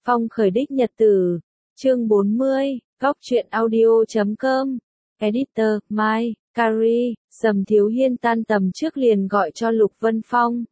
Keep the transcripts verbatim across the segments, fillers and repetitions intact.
Phong khởi đích nhật tử. Chương bốn mươi, góc truyện audio chấm com. Editor, Mai, Carrie. Sầm Thiếu Hiên tan tầm trước liền gọi cho Lục Vân Phong.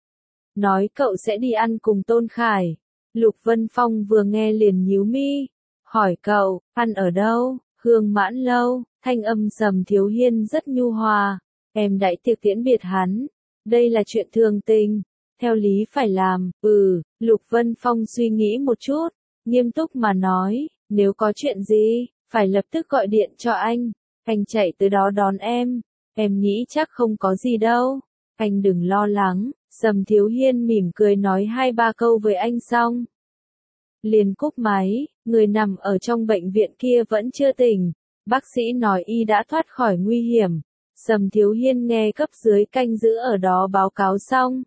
Nói cậu sẽ đi ăn cùng Tôn Khải. Lục Vân Phong vừa nghe liền nhíu mi. Hỏi cậu, ăn ở đâu? Hương Mãn Lâu. Thanh âm Sầm Thiếu Hiên rất nhu hòa. Em đãi tiệc tiễn biệt hắn. Đây là chuyện thường tình. Theo lý phải làm, ừ, Lục Vân Phong suy nghĩ một chút, nghiêm túc mà nói, nếu có chuyện gì, phải lập tức gọi điện cho anh, anh chạy tới đó đón em, em nghĩ chắc không có gì đâu, anh đừng lo lắng. Sầm Thiếu Hiên mỉm cười nói hai ba câu với anh xong. Liền cúp máy, người nằm ở trong bệnh viện kia vẫn chưa tỉnh, bác sĩ nói y đã thoát khỏi nguy hiểm. Sầm Thiếu Hiên nghe cấp dưới canh giữ ở đó báo cáo xong,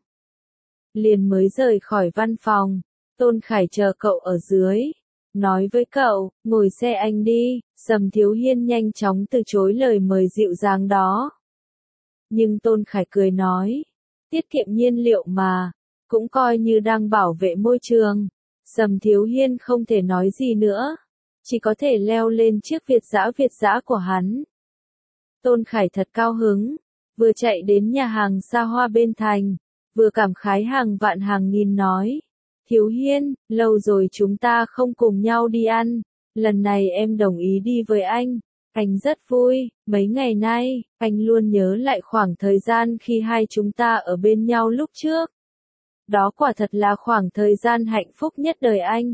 liền mới rời khỏi văn phòng. Tôn Khải chờ cậu ở dưới, nói với cậu, ngồi xe anh đi. Sầm Thiếu Hiên nhanh chóng từ chối lời mời dịu dàng đó. Nhưng Tôn Khải cười nói, tiết kiệm nhiên liệu mà, cũng coi như đang bảo vệ môi trường. Sầm Thiếu Hiên không thể nói gì nữa, chỉ có thể leo lên chiếc Việt dã Việt dã của hắn. Tôn Khải thật cao hứng, vừa chạy đến nhà hàng xa hoa bên thành, vừa cảm khái hàng vạn hàng nghìn nói, Thiếu Hiên, lâu rồi chúng ta không cùng nhau đi ăn, lần này em đồng ý đi với anh, anh rất vui, mấy ngày nay, anh luôn nhớ lại khoảng thời gian khi hai chúng ta ở bên nhau lúc trước. Đó quả thật là khoảng thời gian hạnh phúc nhất đời anh.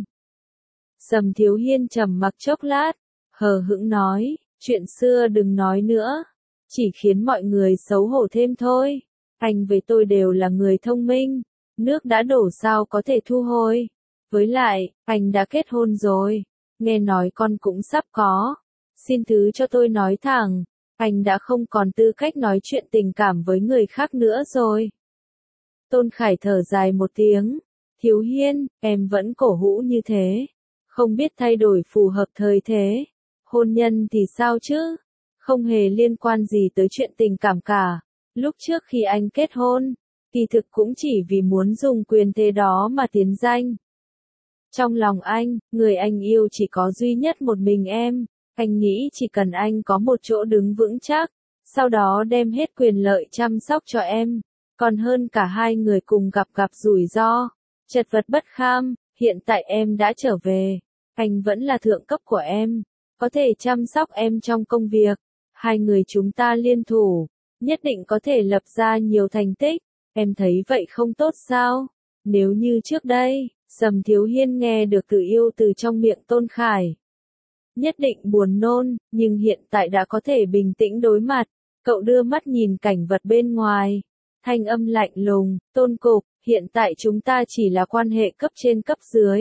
Sầm Thiếu Hiên trầm mặc chốc lát, hờ hững nói, chuyện xưa đừng nói nữa, chỉ khiến mọi người xấu hổ thêm thôi. Anh với tôi đều là người thông minh, nước đã đổ sao có thể thu hồi. Với lại, anh đã kết hôn rồi, nghe nói con cũng sắp có. Xin thứ cho tôi nói thẳng, anh đã không còn tư cách nói chuyện tình cảm với người khác nữa rồi. Tôn Khải thở dài một tiếng, Thiếu Hiên, em vẫn cổ hủ như thế, không biết thay đổi phù hợp thời thế. Hôn nhân thì sao chứ, không hề liên quan gì tới chuyện tình cảm cả. Lúc trước khi anh kết hôn, kỳ thực cũng chỉ vì muốn dùng quyền thế đó mà tiến danh. Trong lòng anh, người anh yêu chỉ có duy nhất một mình em, anh nghĩ chỉ cần anh có một chỗ đứng vững chắc, sau đó đem hết quyền lợi chăm sóc cho em, còn hơn cả hai người cùng gặp gặp rủi ro, chật vật bất kham. Hiện tại em đã trở về, anh vẫn là thượng cấp của em, có thể chăm sóc em trong công việc, hai người chúng ta liên thủ, nhất định có thể lập ra nhiều thành tích, em thấy vậy không tốt sao? Nếu như trước đây, Sầm Thiếu Hiên nghe được từ yêu từ trong miệng Tôn Khải, nhất định buồn nôn, nhưng hiện tại đã có thể bình tĩnh đối mặt. Cậu đưa mắt nhìn cảnh vật bên ngoài, thanh âm lạnh lùng, Tôn Cục, hiện tại chúng ta chỉ là quan hệ cấp trên cấp dưới.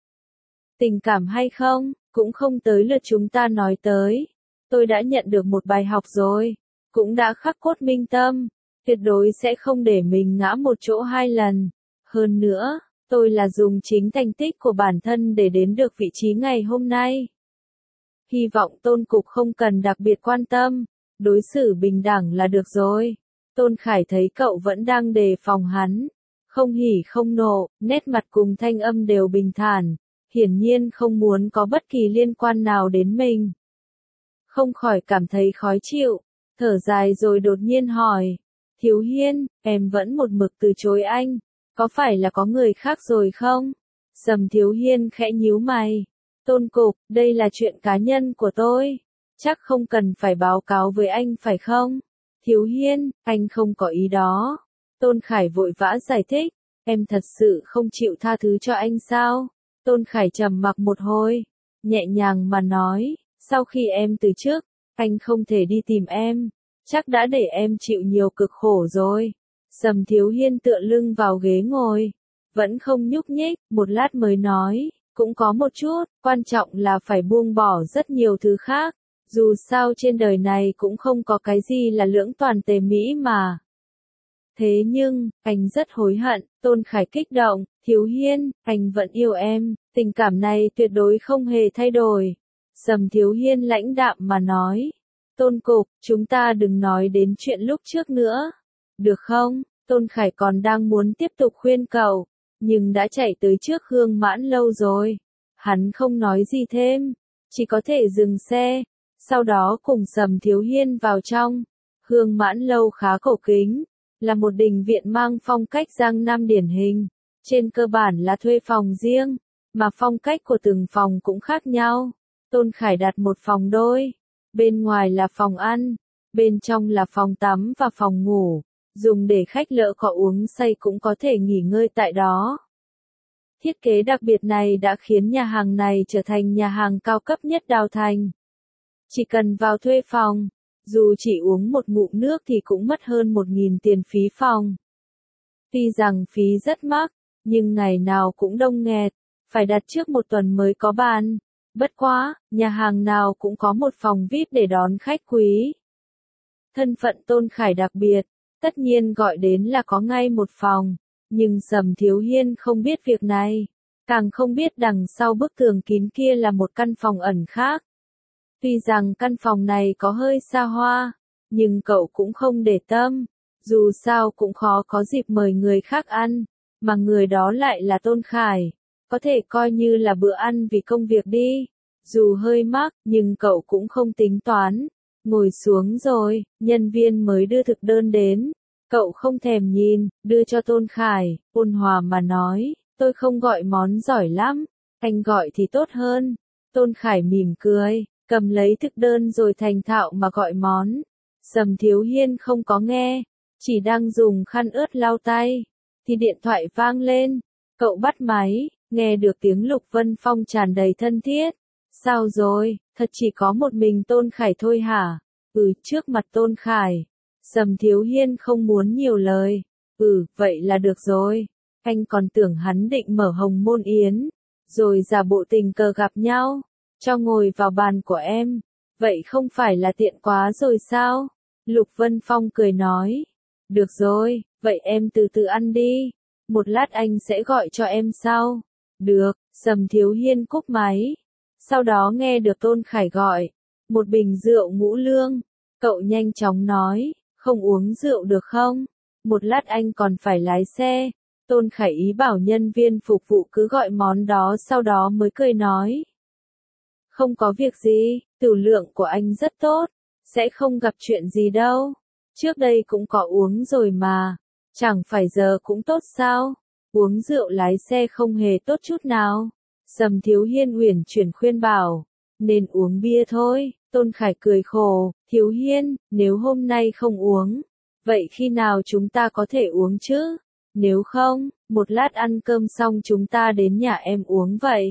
Tình cảm hay không, cũng không tới lượt chúng ta nói tới. Tôi đã nhận được một bài học rồi, cũng đã khắc cốt minh tâm, tuyệt đối sẽ không để mình ngã một chỗ hai lần. Hơn nữa, tôi là dùng chính thành tích của bản thân để đến được vị trí ngày hôm nay. Hy vọng Tôn Cục không cần đặc biệt quan tâm, đối xử bình đẳng là được rồi. Tôn Khải thấy cậu vẫn đang đề phòng hắn, không hỉ không nộ, nét mặt cùng thanh âm đều bình thản, hiển nhiên không muốn có bất kỳ liên quan nào đến mình. Không khỏi cảm thấy khó chịu, thở dài rồi đột nhiên hỏi, Thiếu Hiên, em vẫn một mực từ chối anh, có phải là có người khác rồi không? Sầm Thiếu Hiên khẽ nhíu mày, Tôn Cục, đây là chuyện cá nhân của tôi, chắc không cần phải báo cáo với anh phải không? Thiếu Hiên, anh không có ý đó. Tôn Khải vội vã giải thích, em thật sự không chịu tha thứ cho anh sao? Tôn Khải trầm mặc một hồi, nhẹ nhàng mà nói, sau khi em từ trước, anh không thể đi tìm em, chắc đã để em chịu nhiều cực khổ rồi. Sầm Thiếu Hiên tựa lưng vào ghế ngồi, vẫn không nhúc nhích, một lát mới nói, cũng có một chút, quan trọng là phải buông bỏ rất nhiều thứ khác, dù sao trên đời này cũng không có cái gì là lưỡng toàn tề mỹ mà. Thế nhưng, anh rất hối hận. Tôn Khải kích động, Thiếu Hiên, anh vẫn yêu em, tình cảm này tuyệt đối không hề thay đổi. Sầm Thiếu Hiên lãnh đạm mà nói, Tôn Cục, chúng ta đừng nói đến chuyện lúc trước nữa, được không? Tôn Khải còn đang muốn tiếp tục khuyên cậu, nhưng đã chạy tới trước Hương Mãn Lâu rồi. Hắn không nói gì thêm, chỉ có thể dừng xe, sau đó cùng Sầm Thiếu Hiên vào trong. Hương Mãn Lâu khá cổ kính, là một đình viện mang phong cách Giang Nam điển hình, trên cơ bản là thuê phòng riêng, mà phong cách của từng phòng cũng khác nhau. Tôn Khải đặt một phòng đôi, bên ngoài là phòng ăn, bên trong là phòng tắm và phòng ngủ, dùng để khách lỡ có uống say cũng có thể nghỉ ngơi tại đó. Thiết kế đặc biệt này đã khiến nhà hàng này trở thành nhà hàng cao cấp nhất Đào Thành. Chỉ cần vào thuê phòng, dù chỉ uống một ngụm nước thì cũng mất hơn một nghìn tiền phí phòng. Tuy rằng phí rất mắc, nhưng ngày nào cũng đông nghẹt, phải đặt trước một tuần mới có bàn. Bất quá, nhà hàng nào cũng có một phòng vi ai pi để đón khách quý. Thân phận Tôn Khải đặc biệt, tất nhiên gọi đến là có ngay một phòng, nhưng Sầm Thiếu Hiên không biết việc này, càng không biết đằng sau bức tường kín kia là một căn phòng ẩn khác. Tuy rằng căn phòng này có hơi xa hoa, nhưng cậu cũng không để tâm, dù sao cũng khó có dịp mời người khác ăn, mà người đó lại là Tôn Khải, có thể coi như là bữa ăn vì công việc đi, dù hơi mắc, nhưng cậu cũng không tính toán. Ngồi xuống rồi, nhân viên mới đưa thực đơn đến, cậu không thèm nhìn, đưa cho Tôn Khải, ôn hòa mà nói, tôi không gọi món giỏi lắm, anh gọi thì tốt hơn. Tôn Khải mỉm cười, cầm lấy thực đơn rồi thành thạo mà gọi món. Sầm Thiếu Hiên không có nghe, chỉ đang dùng khăn ướt lau tay, thì điện thoại vang lên, cậu bắt máy, nghe được tiếng Lục Vân Phong tràn đầy thân thiết. Sao rồi, thật chỉ có một mình Tôn Khải thôi hả? Ừ, trước mặt Tôn Khải. Sầm Thiếu Hiên không muốn nhiều lời. Ừ, vậy là được rồi. Anh còn tưởng hắn định mở hồng môn yến, rồi giả bộ tình cờ gặp nhau, cho ngồi vào bàn của em. Vậy không phải là tiện quá rồi sao? Lục Vân Phong cười nói. Được rồi, vậy em từ từ ăn đi. Một lát anh sẽ gọi cho em sau. Được, Sầm Thiếu Hiên cúp máy. Sau đó nghe được Tôn Khải gọi, một bình rượu ngũ lương, cậu nhanh chóng nói, không uống rượu được không? Một lát anh còn phải lái xe. Tôn Khải ý bảo nhân viên phục vụ cứ gọi món đó, sau đó mới cười nói. Không có việc gì, tiểu lượng của anh rất tốt, sẽ không gặp chuyện gì đâu. Trước đây cũng có uống rồi mà, chẳng phải giờ cũng tốt sao? Uống rượu lái xe không hề tốt chút nào. Sầm Thiếu Hiên uyển chuyển khuyên bảo, nên uống bia thôi. Tôn Khải cười khổ, Thiếu Hiên, nếu hôm nay không uống, vậy khi nào chúng ta có thể uống chứ? Nếu không, một lát ăn cơm xong chúng ta đến nhà em uống vậy.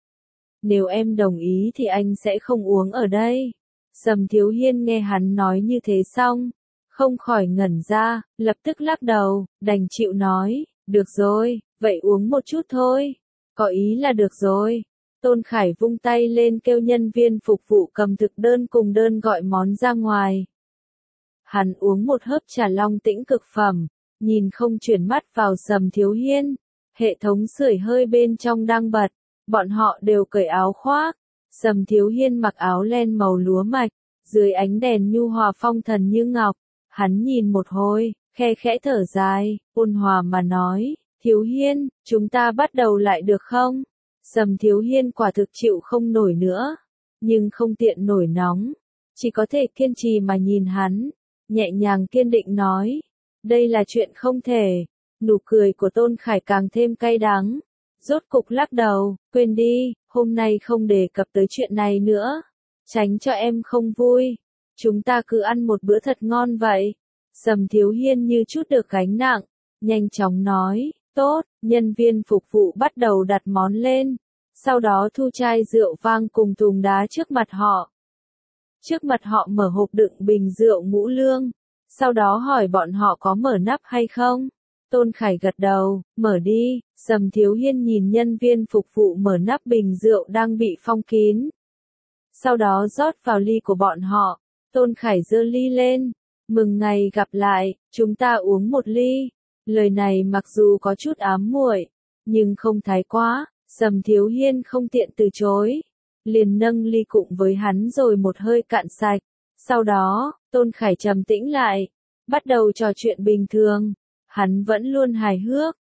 Nếu em đồng ý thì anh sẽ không uống ở đây. Sầm Thiếu Hiên nghe hắn nói như thế xong, không khỏi ngẩn ra, lập tức lắc đầu, đành chịu nói, được rồi, vậy uống một chút thôi. Có ý là được rồi. Tôn Khải vung tay lên kêu nhân viên phục vụ cầm thực đơn cùng đơn gọi món ra ngoài. Hắn uống một hớp trà long tĩnh cực phẩm, nhìn không chuyển mắt vào Sầm Thiếu Hiên. Hệ thống sưởi hơi bên trong đang bật, bọn họ đều cởi áo khoác. Sầm Thiếu Hiên mặc áo len màu lúa mạch, dưới ánh đèn nhu hòa phong thần như ngọc. Hắn nhìn một hồi, khe khẽ thở dài, ôn hòa mà nói. Thiếu Hiên, chúng ta bắt đầu lại được không? Sầm Thiếu Hiên quả thực chịu không nổi nữa, nhưng không tiện nổi nóng, chỉ có thể kiên trì mà nhìn hắn, nhẹ nhàng kiên định nói, đây là chuyện không thể. Nụ cười của Tôn Khải càng thêm cay đắng, rốt cục lắc đầu, quên đi, hôm nay không đề cập tới chuyện này nữa, tránh cho em không vui, chúng ta cứ ăn một bữa thật ngon vậy. Sầm Thiếu Hiên như chút được gánh nặng, nhanh chóng nói. Tốt, nhân viên phục vụ bắt đầu đặt món lên, sau đó thu chai rượu vang cùng thùng đá trước mặt họ. Trước mặt họ mở hộp đựng bình rượu ngũ lương, sau đó hỏi bọn họ có mở nắp hay không. Tôn Khải gật đầu, mở đi. Sầm Thiếu Hiên nhìn nhân viên phục vụ mở nắp bình rượu đang bị phong kín. Sau đó rót vào ly của bọn họ. Tôn Khải giơ ly lên, mừng ngày gặp lại, chúng ta uống một ly. Lời này mặc dù có chút ám muội, nhưng không thái quá, Sầm Thiếu Hiên không tiện từ chối. Liền nâng ly cụng với hắn rồi một hơi cạn sạch. Sau đó, Tôn Khải trầm tĩnh lại, bắt đầu trò chuyện bình thường. Hắn vẫn luôn hài hước,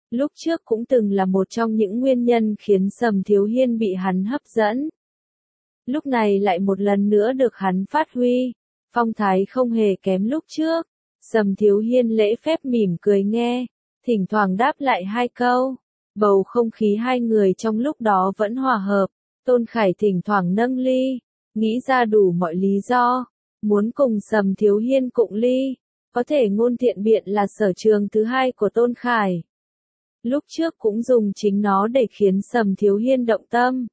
Lúc trước cũng từng là một trong những nguyên nhân khiến Sầm Thiếu Hiên bị hắn hấp dẫn. Lúc này lại một lần nữa được hắn phát huy, phong thái không hề kém lúc trước. Sầm Thiếu Hiên lễ phép mỉm cười nghe, thỉnh thoảng đáp lại hai câu. Bầu không khí hai người trong lúc đó vẫn hòa hợp. Tôn Khải thỉnh thoảng nâng ly, nghĩ ra đủ mọi lý do, muốn cùng Sầm Thiếu Hiên cụng ly. Có thể ngôn thiện biện là sở trường thứ hai của Tôn Khải. Lúc trước cũng dùng chính nó để khiến Sầm Thiếu Hiên động tâm.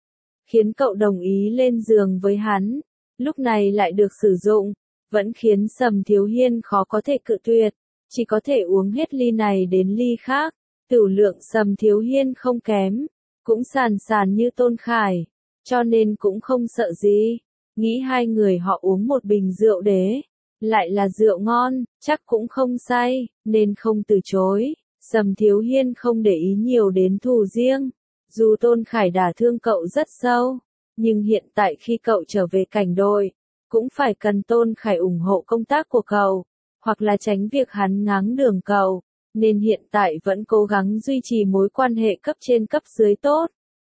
Khiến cậu đồng ý lên giường với hắn. Lúc này lại được sử dụng, vẫn khiến Sầm Thiếu Hiên khó có thể cự tuyệt. Chỉ có thể uống hết ly này đến ly khác. Tửu lượng Sầm Thiếu Hiên không kém, cũng sàn sàn như Tôn Khải, cho nên cũng không sợ gì. Nghĩ hai người họ uống một bình rượu đế, lại là rượu ngon, chắc cũng không say, nên không từ chối. Sầm Thiếu Hiên không để ý nhiều đến thù riêng, dù Tôn Khải đả thương cậu rất sâu, nhưng hiện tại khi cậu trở về cảnh đội, cũng phải cần Tôn Khải ủng hộ công tác của cậu, hoặc là tránh việc hắn ngáng đường cậu, nên hiện tại vẫn cố gắng duy trì mối quan hệ cấp trên cấp dưới tốt.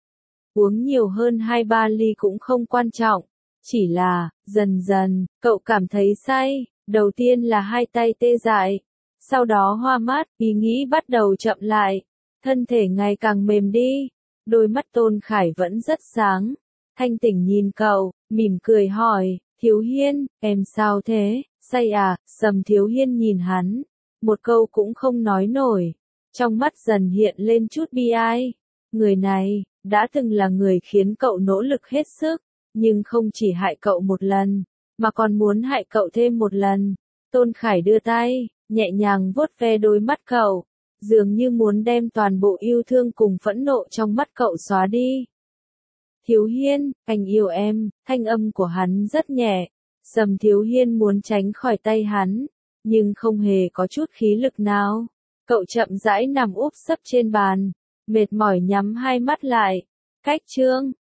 Uống nhiều hơn hai ba ly cũng không quan trọng, chỉ là, dần dần, cậu cảm thấy say, đầu tiên là hai tay tê dại, sau đó hoa mắt, ý nghĩ bắt đầu chậm lại, thân thể ngày càng mềm đi, đôi mắt Tôn Khải vẫn rất sáng, thanh tỉnh nhìn cậu, mỉm cười hỏi, Thiếu Hiên, em sao thế, say à, Sầm Thiếu Hiên nhìn hắn, một câu cũng không nói nổi, trong mắt dần hiện lên chút bi ai, người này, đã từng là người khiến cậu nỗ lực hết sức, nhưng không chỉ hại cậu một lần, mà còn muốn hại cậu thêm một lần. Tôn Khải đưa tay, nhẹ nhàng vuốt ve đôi mắt cậu, dường như muốn đem toàn bộ yêu thương cùng phẫn nộ trong mắt cậu xóa đi. Thiếu Hiên, anh yêu em, thanh âm của hắn rất nhẹ, Sầm Thiếu Hiên muốn tránh khỏi tay hắn, nhưng không hề có chút khí lực nào. Cậu chậm rãi nằm úp sấp trên bàn, mệt mỏi nhắm hai mắt lại. Cách chương